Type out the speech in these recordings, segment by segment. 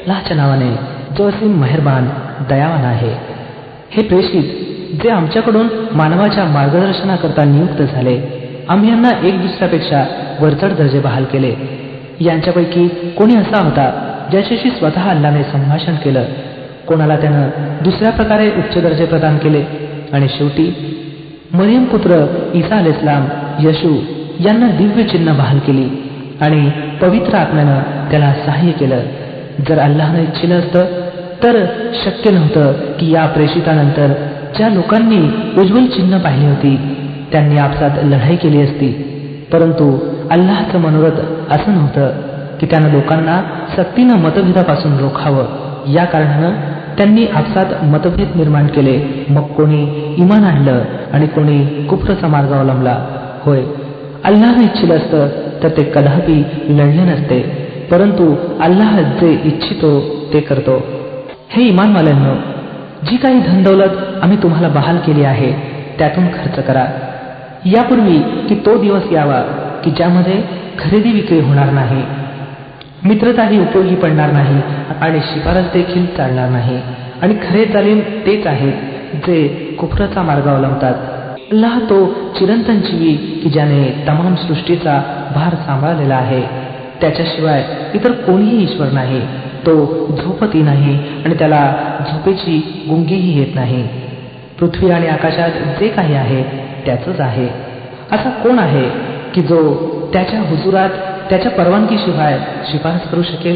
अल्लाहच्या नावाने जो असीम मेहरबान दयावान आहे. हे प्रेषित जे आमच्याकडून मानवाच्या मार्गदर्शनाकरता नियुक्त झाले, आम्ही यांना एक दुसऱ्यापेक्षा वरचढ दर्जे बहाल केले. यांच्यापैकी कोणी असा होता ज्याच्याशी स्वतः अल्लाने संभाषण केलं, कोणाला त्यानं दुसऱ्या प्रकारे उच्च दर्जे प्रदान केले, आणि शेवटी मरियम पुत्र ईसा अलैहिस्सलाम यशू यांना दिव्य चिन्ह बहाल केली आणि पवित्र आत्म्यानं त्याला सहाय्य केलं. जर अल्लाहनं इच्छिलं असतं तर शक्य नव्हतं की या प्रेषितानंतर ज्या लोकांनी उज्ज्वल चिन्ह पाहिली होती त्यांनी आपसात लढाई केली असती. परंतु अल्लाहचं मनोरथ असं नव्हतं की त्यानं लोकांना सक्तीनं मतभेदापासून रोखावं. या कारणानं त्यांनी आपसात मतभेद निर्माण केले. मग कोणी इमान आणलं आणि कोणी कुफ्रचा मार्ग अवलंबला. होय, अल्लाहनं इच्छिलं असतं तर ते कदापि लढले नसते, परंतु अल्लाह जे इच्छितो ते करतो. हे इमानवाल्यांनो, जी काही धनदौलत आम्ही तुम्हाला बहाल केली आहे त्यातून खर्च करा, यापूर्वी की तो दिवस यावा की ज्यामध्ये खरेदी विक्री होणार नाही, मित्रताही उपयोगी पडणार नाही आणि शिफारस देखील चालणार नाही. आणि खरे जालिम तेच आहेत जे कुफ्रचा मार्ग अवलंबतात. अल्लाह तो चिरंतन जीवी की ज्याने तमाम सृष्टीचा भार सांभाळलेला आहे. त्याच्याशिवाय इतर कोणीही ईश्वर नाही. तो झोपती नाही आणि त्याला झोपेची गुंगीही येत नाही. पृथ्वी आणि आकाशात जे काही आहे त्याचंच आहे. असा कोण आहे की जो त्याच्या हुजुरात त्याच्या परवानगीशिवाय शिफारस करू शकेल?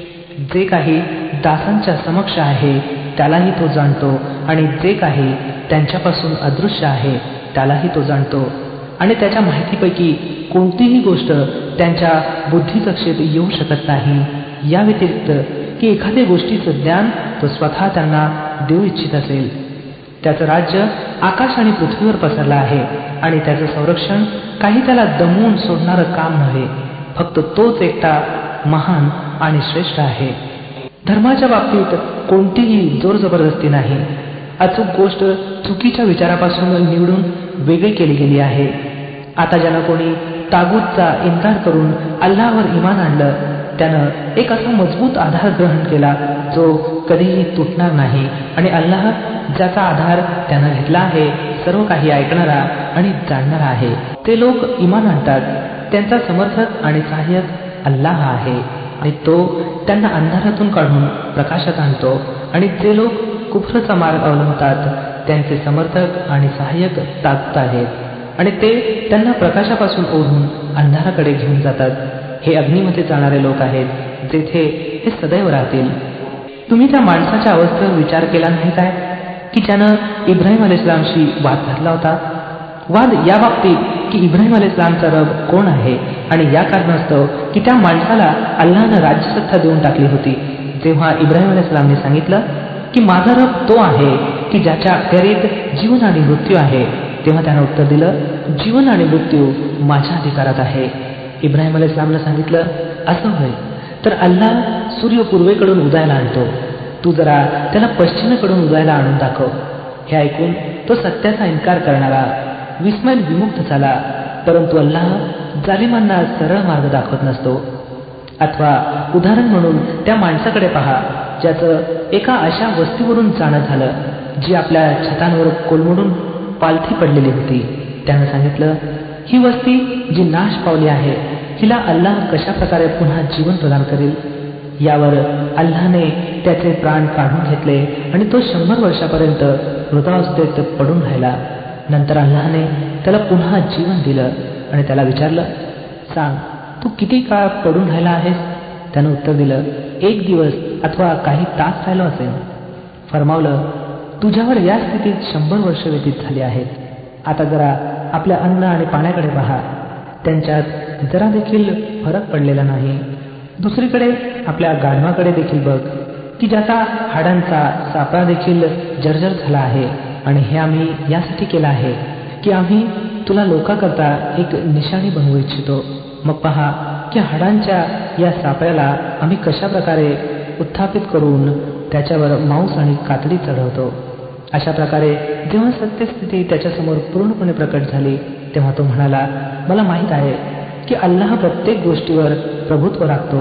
जे काही दासांच्या समक्ष आहे त्यालाही तो जाणतो आणि जे काही त्यांच्यापासून अदृश्य आहे त्यालाही तो जाणतो. आणि त्याच्या माहितीपैकी कोणतीही गोष्ट त्यांच्या बुद्धिकक्षेत येऊ शकत नाही, या व्यतिरिक्त की एखाद्या गोष्टीचं ज्ञान तो स्वतः त्यांना देऊ इच्छित असेल. त्याचं राज्य आकाश आणि पृथ्वीवर पसरलं आहे आणि त्याचं संरक्षण काही त्याला दमवून सोडणारं काम नव्हे. फक्त तोच एकटा महान आणि श्रेष्ठ आहे. धर्माच्या बाबतीत कोणतीही जोर जबरदस्ती नाही. अचूक गोष्ट चुकीच्या विचारापासून निवडून वेगळी केली गेली आहे. आता ज्यानं कोणी तागूतचा इन्कार करून अल्लाहवर इमान आणलं त्यानं एक असा मजबूत आधार ग्रहण केला जो कधीही तुटणार नाही. आणि अल्लाह ज्याचा आधार त्यानं घेतला आहे सर्व काही ऐकणारा आणि जाणणारा आहे. ते लोक इमान आणतात त्यांचा समर्थक आणि सहाय्यक अल्लाह आहे आणि तो त्यांना अंधारातून काढून प्रकाशात आणतो. आणि जे लोक कुफ्रचा मार्ग अवलंबतात त्यांचे समर्थक आणि सहाय्यक तागूत आहेत आणि ते त्यांना प्रकाशापासून ओढून अंधाराकडे घेऊन जातात. हे अग्नीमध्ये जाणारे लोक आहेत जेथे हे सदैव राहतील. तुम्ही त्या माणसाच्या अवस्थेवर विचार केला नाही काय की ज्यानं इब्राहिम अलैहिस्सलामशी वाद घातला होता? वाद या बाबतीत की इब्राहिम अलैहिस्सलामचा रब कोण आहे आणि या कारणास्तव की त्या माणसाला अल्लाहनं राज्यसत्ता देऊन टाकली होती. जेव्हा इब्राहिम अलैहिस्सलामने सांगितलं की माझा रब तो आहे की ज्याच्या अखत्यारीत जीवन आणि मृत्यू आहे, तेव्हा त्यानं उत्तर दिलं, जीवन आणि मृत्यू माझ्या अधिकारात आहे. इब्राहिम अलैहिस्सलामनं सांगितलं, असं होय तर अल्लाह सूर्य पूर्वेकडून उदयाला आणतो, तू जरा त्याला पश्चिमेकडून उदयाला आणून दाखव. हे ऐकून तो सत्याचा इन्कार करणारा विस्मयान विमुक्त झाला. परंतु अल्लाह जालिमांना सरळ मार्ग दाखवत नसतो. अथवा उदाहरण म्हणून त्या माणसाकडे पहा ज्याचं एका अशा वस्तीवरून जाणं झालं जी आपल्या छतांवर कोलमडून पालथी पडलेली होती. त्यानं सांगितलं, ही वस्ती जी नाश पावली आहे हिला अल्लाह कशा प्रकारे पुन्हा जीवन प्रदान करेल? यावर अल्लाहने त्याचे प्राण काढून घेतले आणि तो 100 वर्षापर्यंत मृतावस्थेत पडून राहिला. नंतर अल्लाहने त्याला पुन्हा जीवन दिलं आणि त्याला विचारलं, सांग तू किती काळ पडून राहिला आहेस? त्यानं उत्तर दिलं, 1 दिवस अथवा काही तास राहिलो असेल. फरमावलं, तुझ्यावर या स्थितीत 100 वर्ष व्यतीत झाली आहेत. आता जरा आपल्या अन्न आणि पाण्याकडे पहा, त्यांच्यात जरा देखील फरक पडलेला नाही. दुसरीकडे आपल्या गाढवाकडे देखील बघ की ज्याचा हाडांचा सापळा देखील जर्जर झाला आहे. आणि हे आम्ही यासाठी केलं आहे की आम्ही तुला लोकांकरता एक निशाणी बनवू इच्छितो. मग पहा की हाडांच्या या सापळ्याला आम्ही कशा प्रकारे उत्थापित करून त्याच्यावर मांस आणि कातडी चढवतो. अशा प्रकारे जेव्हा सत्यस्थिती त्याच्यासमोर पूर्णपणे प्रकट झाली तेव्हा तो म्हणाला, मला माहीत आहे की अल्लाह प्रत्येक गोष्टीवर प्रभुत्व राखतो.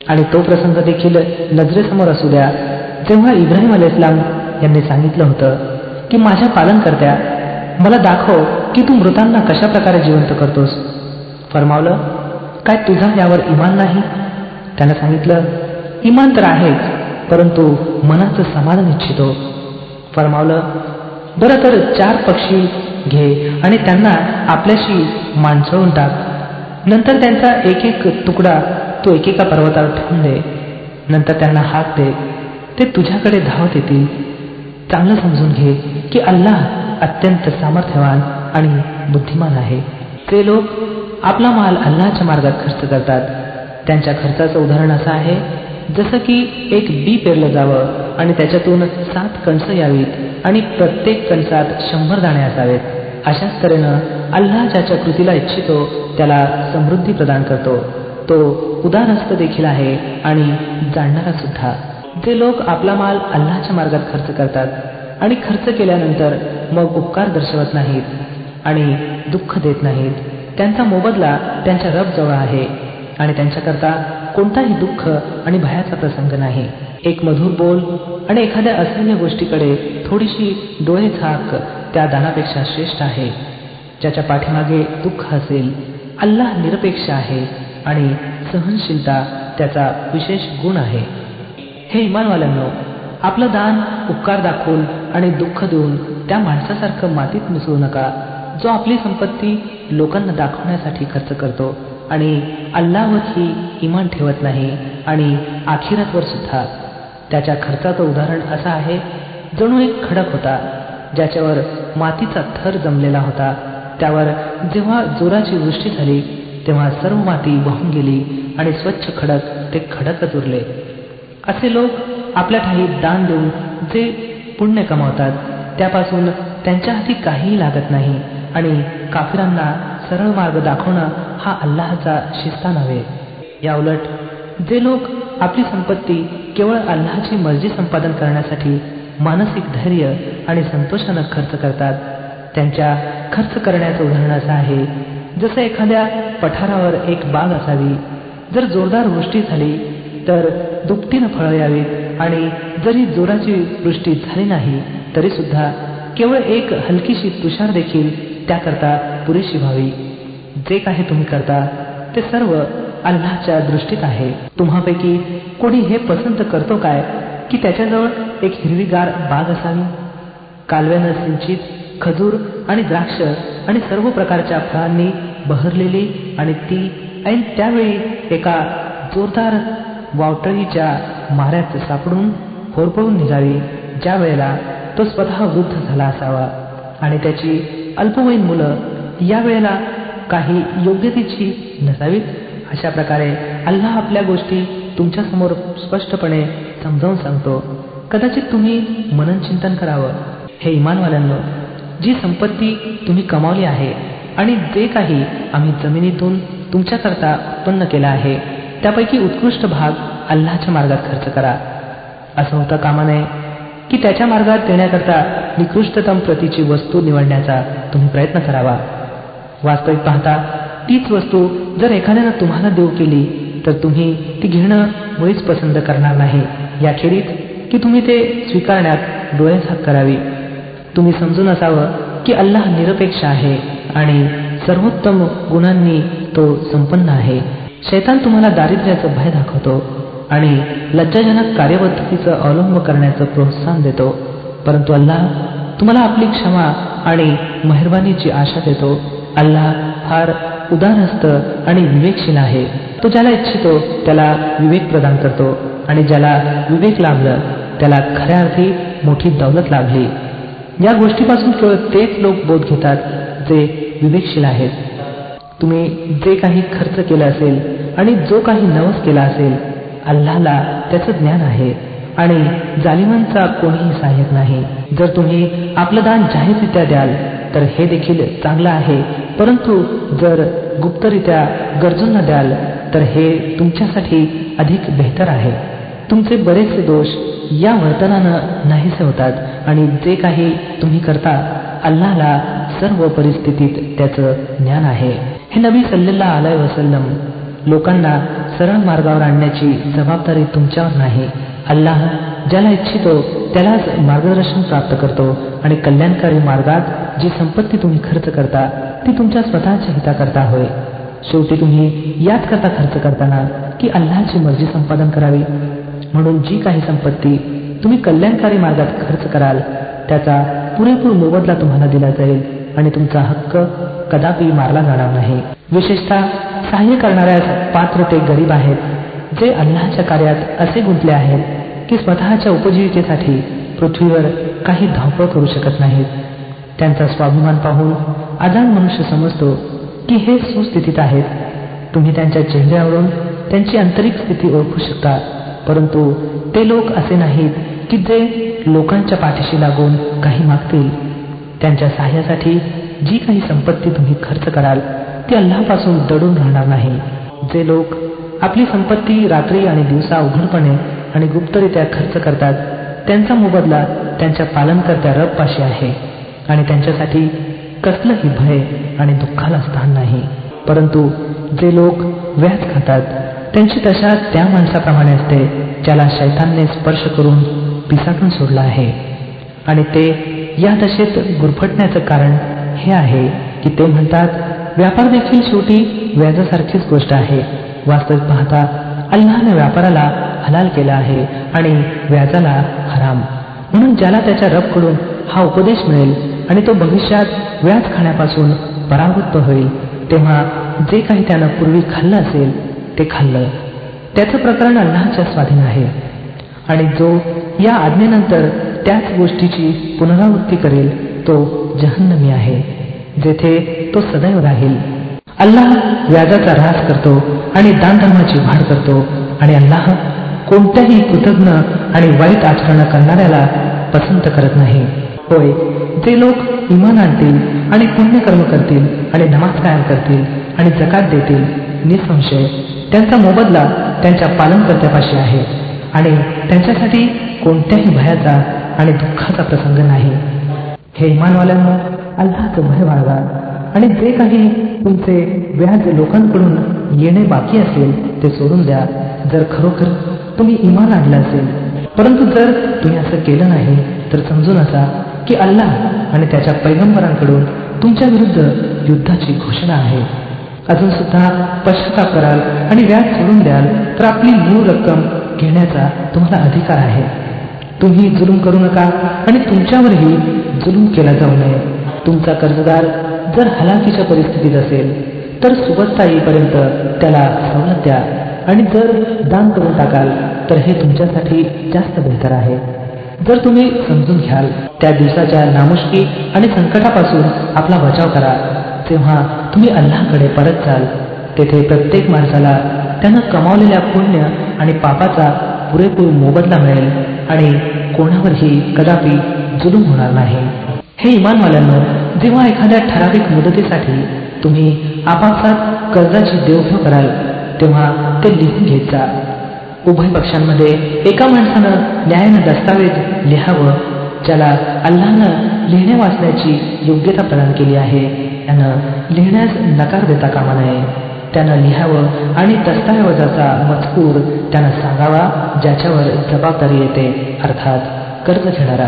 आणि तो प्रसंग देखील नजरेसमोर असू द्या जेव्हा इब्राहिम अलैहिस्सलाम यांनी सांगितलं होतं की माझ्या पालनकर्त्या, मला दाखव की तू मृतांना कशा प्रकारे जिवंत करतोस. फरमावलं, काय तुझा यावर इमान नाही? त्यानं सांगितलं, इमान तर आहेच, परंतु मनाचं समाधान इच्छितो. फरमावलं, बरं तर 4 पक्षी घे आणि त्यांना आपल्याशी माणसळून टाक. नंतर त्यांचा एक एक तुकडा तू एकेका पर्वतावर ठेवून दे. नंतर त्यांना हाक दे, ते तुझ्याकडे धावत येतील. चांगलं समजून घे की अल्लाह अत्यंत सामर्थ्यवान आणि बुद्धिमान आहे. ते लोक आपला माल अल्लाहच्या मार्गात खर्च करतात. त्यांच्या खर्चाचं उदाहरण असं आहे जसं की एक बी पेरलं जावं आणि त्याच्यातून 7 कणसं यावीत आणि प्रत्येक कणसात 100 दाणे असावेत. अशाच तऱ्हेनं अल्लाह ज्याच्या कृतीला इच्छितो त्याला समृद्धी प्रदान करतो. तो उदारहस्त देखील आहे आणि जाणणारा सुद्धा. जे लोक आपला माल अल्लाहच्या मार्गात खर्च करतात आणि खर्च केल्यानंतर मग उपकार दर्शवत नाहीत आणि दुःख देत नाहीत, त्यांचा मोबदला त्यांच्या रब जवळ आहे आणि त्यांच्याकरता कोणताही दुःख आणि भयाचा प्रसंग नाही. एक मधुर बोल आणि एखाद्या असह्य गोष्टीकडे थोडीशी डोळे झाक त्या दानापेक्षा श्रेष्ठ आहे. ज्याच्या पाठीमागे दुःख असेल, अल्लाह निरपेक्ष आहे आणि सहनशीलता त्याचा विशेष गुण आहे. हे इमानवाल्यांनो, आपलं दान उपकार दाखवून आणि दुःख देऊन त्या माणसासारखं मातीत मिसळू नका जो आपली संपत्ती लोकांना दाखवण्यासाठी खर्च करतो आणि अल्लाहवरही इमान ठेवत नाही आणि आखिरातवर सुद्धा. त्याच्या खर्चाचं उदाहरण असं आहे जणू एक खडक होता ज्याच्यावर मातीचा थर जमलेला होता. त्यावर जेव्हा जोराची वृष्टी झाली तेव्हा सर्व माती वाहून गेली आणि स्वच्छ खडक ते खडकच उरले. असे लोक आपल्या ठायी दान देऊन जे पुण्य कमावतात त्यापासून त्यांच्या हाती काहीही लागत नाही आणि काफिरांना सरळ मार्ग दाखवणं हा अल्लाहचा शिस्ता नव्हे. या उलट जे लोक आपली संपत्ती केवळ अल्लाहची मर्जी संपादन करण्यासाठी मानसिक धैर्य आणि संतोषानं खर्च करतात, त्यांच्या खर्च करण्याचं उदाहरण असं आहे जसं एखाद्या पठारावर एक बाग असावी. जर जोरदार वृष्टी झाली तर दुपटीनं फळं यावीत आणि जरी जोराची वृष्टी झाली नाही तरी सुद्धा केवळ एक हलकीशी तुषार देखील त्याकरता पुरेशी व्हावी. जे काही तुम्ही करता ते सर्व अल्लाहच्या दृष्टीत आहे. तुम्हापैकी कोणी हे पसंत करतो काय की त्याच्याजवळ एक हिरवीगार बाग असावी, कालव्यानं सिंचित, खजूर आणि द्राक्ष आणि सर्व प्रकारच्या फळांनी बहरलेली, आणि ती ऐन त्यावेळी एका जोरदार वावटळीच्या माऱ्यात सापडून होरपळून निघावी, ज्या वेळेला तो स्वतः वृद्ध झाला असावा आणि त्याची अल्पवयीन मुलं या वेळेला काही योग्यतेची नसावीत. अशा प्रकारे अल्लाह आपल्या गोष्टी तुमच्यासमोर स्पष्टपणे समजावून सांगतो. कदाचित तुम्ही मननचिंतन करावं. हे इमानवाल्यांनो, जी संपत्ती तुम्ही कमावली आहे आणि जे काही आम्ही जमिनीतून तुमच्याकरता उत्पन्न केलं आहे त्यापैकी उत्कृष्ट भाग अल्लाहच्या मार्गात खर्च करा. असं होता कामा नये की त्याच्या मार्गात देण्याकरता निकृष्टतम प्रतीची वस्तू निवडण्याचा तुम्ही प्रयत्न करावा. वास्तविक पाहता तीच वस्तू जर एखाद्यानं तुम्हाला देऊ केली तर तुम्ही ती घेणं मुळीच पसंत करणार नाही, याखेरीज की तुम्ही ते स्वीकारण्यात डोळेझाक करावी. तुम्ही समजून असावं की अल्लाह निरपेक्ष आहे आणि सर्वोत्तम गुणांनी तो संपन्न आहे. शैतान तुम्हाला दारिद्र्याचं भय दाखवतो आणि लज्जाजनक कार्यपद्धतीचं अवलंब करण्याचं प्रोत्साहन देतो, परंतु अल्लाह तुम्हाला आपली क्षमा आणि मेहरबानीची आशा देतो. अल्लाह फार उदारहस्त आणि विवेकशील आहे. तो ज्याला इच्छितो त्याला विवेक प्रदान करतो आणि ज्याला विवेक लाभलं त्याला खऱ्या अर्थी मोठी दौलत लाभली. या गोष्टीपासून केवळ तेच लोक बोध घेतात जे विवेकशील आहेत. तुम्ही जे काही खर्च केलं असेल आणि जो काही नवस केला असेल, अल्लाहला त्याचं ज्ञान आहे आणि जालिमांचा कोणीही सहाय्यक नाही. जर तुम्ही आपलं दान जाहीररित्या द्याल तर हे देखील चांगलं आहे, परंतु जर गुप्तरित्या गरजूंना द्याल तर हे तुमच्यासाठी अधिक बेहतर आहे. तुमचे बरेचसे दोष या वर्तनानं नाहीसे होतात आणि जे काही तुम्ही करता अल्लाहला सर्व परिस्थितीत त्याचं ज्ञान आहे. हे नबी सल्लल्लाहु अलैहि वसल्लम लोकांना सरळ मार्गावर आणण्याची जबाबदारी तुमच्यावर नाही. अल्लाह ज्याला इच्छितो त्यालाच मार्गदर्शन प्राप्त करतो आणि कल्याणकारी मार्गात जी संपत्ती तुम्ही खर्च करता ती तुमच्या स्वतःच्या हिताकरता होय. शेवटी तुम्ही याच करता खर्च करताना की अल्लाहची मर्जी संपादन करावी. म्हणून जी काही संपत्ती तुम्ही कल्याणकारी मार्गात खर्च कराल त्याचा पुरेपूर मोबदला तुम्हाला दिला जाईल आणि तुमचा हक्क कदापि मारला जाणार नाही. विशेषतः सहाय्य करणाऱ्यास पात्र ते गरीब आहेत जे अल्लाहच्या कार्यात असे गुंतले आहेत की स्वतःच्या उपजीविकेसाठी पृथ्वीवर काही धावपळ करू शकत नाहीत. त्यांचा स्वाभिमान पाहून अजाण मनुष्य समजतो की हे सुस्थितीत आहेत. तुम्ही त्यांच्या चेहऱ्यावरून त्यांची आंतरिक स्थिती ओळखू शकता. परंतु ते लोक असे नाहीत की जे लोकांच्या पाठीशी लागून काही मागतील. त्यांच्या सहाय्यासाठी जी काही संपत्ती तुम्ही खर्च कराल ती अल्लाहपासून दडून राहणार नाही. जे लोक आपली संपत्ती रात्री आणि दिवसा उघडपणे आणि गुप्तरित्या खर्च करतात त्यांचा मोबदला त्यांच्या पालनकर्त्या रबपाशी आहे आणि त्यांच्यासाठी कसलंही भय आणि दुःखाला स्थान नाही. परंतु जे लोक व्याज खातात त्यांची दशा त्या माणसाप्रमाणे असते ज्याला शैतानने स्पर्श करून पिसाटून सोडला आहे. आणि ते या दशेत गुरफटण्याचं कारण हे आहे की ते म्हणतात व्यापार देखील शेवटी व्याजासारखीच गोष्ट आहे. वास्तविक पाहता अल्लाहने व्यापाराला हलाल केला आहे आणि व्याजाला हराम. म्हणून ज्याला त्याच्या रबकडून हा उपदेश मिळेल आणि तो भविष्यात व्याज खाण्यापासून परावृत्त होईल तेव्हा जे काही त्यानं पूर्वी खाल्लं असेल ते खाल्लं त्याचं प्रकरण अल्लाहच्या स्वाधीन आहे. आणि जो या आज्ञेनंतर त्याच गोष्टीची पुनरावृत्ती करेल तो जहन्नमी आहे जेथे तो सदैव राहील. अल्लाह व्याजाचा ऱ्हास करतो आणि दानधर्माची वाढ करतो आणि अल्लाह कोणत्याही कृतज्ञ आणि वाईट आचरण करणाऱ्याला पसंत करत नाही. होय, जे लोक इमान आणतील आणि पुण्यकर्म करतील आणि नमाज कायम करतील आणि जकात देतील निसंशय त्यांचा मोबदला त्यांच्या पालनकर्त्यापाशी आहे आणि त्यांच्यासाठी कोणत्याही भयाचा आणि दुःखाचा प्रसंग नाही. हे इमानवाल्यांनो, अल्लाहचं भय बाळगा आणि जे काही तुमचे व्याज लोकांकडून येणे बाकी असेल ते सोडून द्या जर खरोखर तुम्ही इमान आणलं असेल. परंतु जर तुम्ही असं केलं नाही तर समजून असा की अल्लाह आणि त्याच्या पैगंबरांकडून तुमच्या विरुद्ध युद्धाची घोषणा आहे. अजून सुद्धा पश्चाताप कराल आणि व्याज सोडून द्याल तर आपली मूळ रक्कम घेण्याचा तुम्हाला अधिकार आहे. तुम्ही जुलूम करू नका आणि तुमच्यावरही जुलूम केला जाऊ नये. तुमचा कर्जदार जर हलाखीच्या परिस्थितीत असेल तर सुबत्ता येईपर्यंत त्याला सवलत द्या आणि जर दान करून टाकाल तर हे तुमच्यासाठी जास्त बेहतर आहे. जर तुम्ही समजून घ्याल त्या दिवसाच्या नामुष्की आणि संकटापासून आपला बचाव करा तेव्हा तुम्ही अल्लाहकडे परत जाल. तेथे प्रत्येक माणसाला त्यानं कमावलेल्या पुण्य आणि पापाचा पुरेपूर मोबदला मिळेल आणि कोणावरही कदापि जुलूम होणार नाही. हे इमानवाल्यांनो, जेव्हा एखाद्या ठराविक मुदतीसाठी तुम्ही आपापसात कर्जाची देवघेव कराल तेव्हा ते लिहून घेत जा. उभय पक्षांमध्ये एका माणसानं न्यायानं दस्तावेज लिहावं ज्याला अल्लाहनं लिहिण्या वाचण्याची योग्यता प्रदान केली आहे. त्यानं लिहिण्यास नकार देता कामा नये. त्यानं लिहावं आणि दस्तावेजाचा मजकूर त्यानं सांगावा ज्याच्यावर जबाबदारी येते अर्थात कर्ज घेणारा.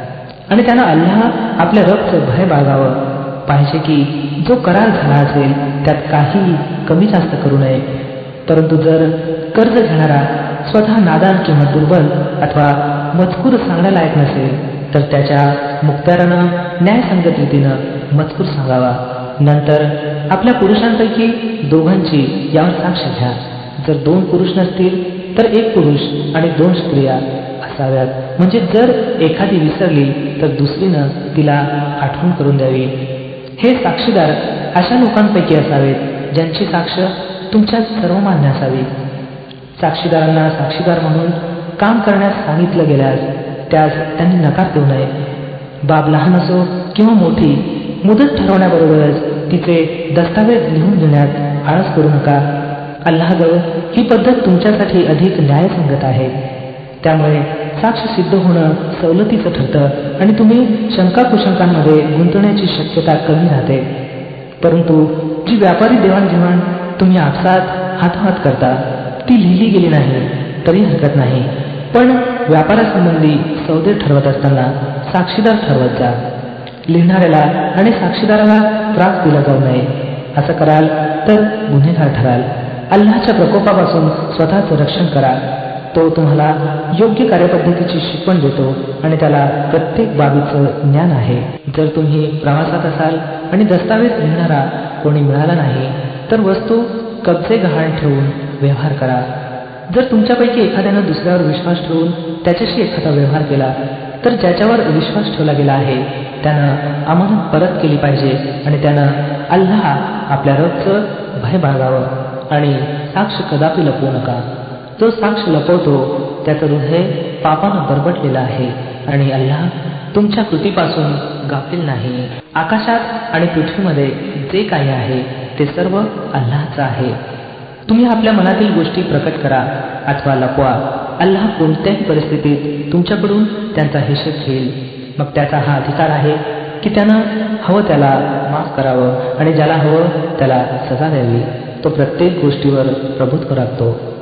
आणि त्यानं अल्लाह आपल्या रबचं भय बाळगावं पाहिजे की जो करार झाला असेल त्यात काही कमी जास्त करू नये. परंतु जर कर्ज घेणारा स्वतः नादान किंवा दुर्बल अथवा मजकूर सांगण्यालायक नसेल तर त्याच्या मुक्त्यारानं न्यायसंगत रीतीनं मजकूर सांगावा. नंतर आपल्या पुरुषांपैकी दोघांची यावर साक्ष घ्या. जर 2 पुरुष नसतील तर 1 पुरुष आणि 2 स्त्रिया असाव्यात. म्हणजे जर एखादी विसरली तर दुसरीनं तिला आठवण करून द्यावी. हे साक्षीदार अशा लोकांपैकी असावेत ज्यांची साक्ष तुमच्यात सर्वमान्य असावी. साक्षीदारांना साक्षीदार म्हणून काम करण्यास सांगितलं गेल्यास त्यास त्यांनी नकार देऊ नये. बाब लहान असो किंवा मोठी, मुदत ठरवण्याबरोबरच तिचे दस्तावेज लिहून घेण्यात आळस करू नका. अल्लाहजवळ ही पद्धत तुमच्यासाठी अधिक न्यायसंगत आहे. त्यामुळे साक्ष सिद्ध होणं सवलतीचं ठरतं आणि तुम्ही शंकाकुशंकांमध्ये गुंतण्याची शक्यता कमी राहते. परंतु जी व्यापारी देवाणघेवाण तुम्ही आपसात हातोहात करता ती लिहिली गेली नाही तरी हरकत नाही, पण व्यापारासंबंधी सौदे ठरवत असताना साक्षीदार ठरवत जा. लिहिणाऱ्याला आणि साक्षीदाराला त्रास दिला जाऊ नये. असं कराल तर गुन्हेगार ठराल. अल्लाहच्या प्रकोपापासून स्वतःचं रक्षण करा. तो तुम्हाला योग्य कार्यपद्धतीची शिकवण देतो आणि त्याला प्रत्येक बाबीचं ज्ञान आहे. जर तुम्ही प्रवासात असाल आणि दस्तावेज लिहिणारा कोणी मिळाला नाही तर वस्तू कब्जे गहाण ठेवून व्यवहार करा. जर तुमच्यापैकी एखाद्यानं दुसऱ्यावर विश्वास ठेवून त्याच्याशी एखादा व्यवहार केला तर ज्याच्यावर विश्वास ठेवला गेला आहे त्यानं अमानत परत केली पाहिजे आणि त्यानं अल्लाह आपल्या रबचं भय बाळगावं आणि साक्ष कदापि लपवू नका. जो साक्ष लपवतो त्याचं हृदय पापानं बरबटलेलं आहे आणि अल्लाह तुमच्या कृतीपासून गाफील नाही. आकाशात आणि पृथ्वीमध्ये जे काही आहे ते सर्व अल्लाहचं आहे. तुम्ही आपल्या मनातील गोष्टी प्रकट करा अथवा लपवा. अल्लाह कोणत्याही परिस्थितीत तुमच्याकडून त्यांचा हिशेब घेईल. मग त्याचा हा अधिकार आहे की त्यानं हवं त्याला माफ करावं आणि ज्याला हवं त्याला सजा द्यावी. तो प्रत्येक गोष्टीवर प्रभुत्व राखतो.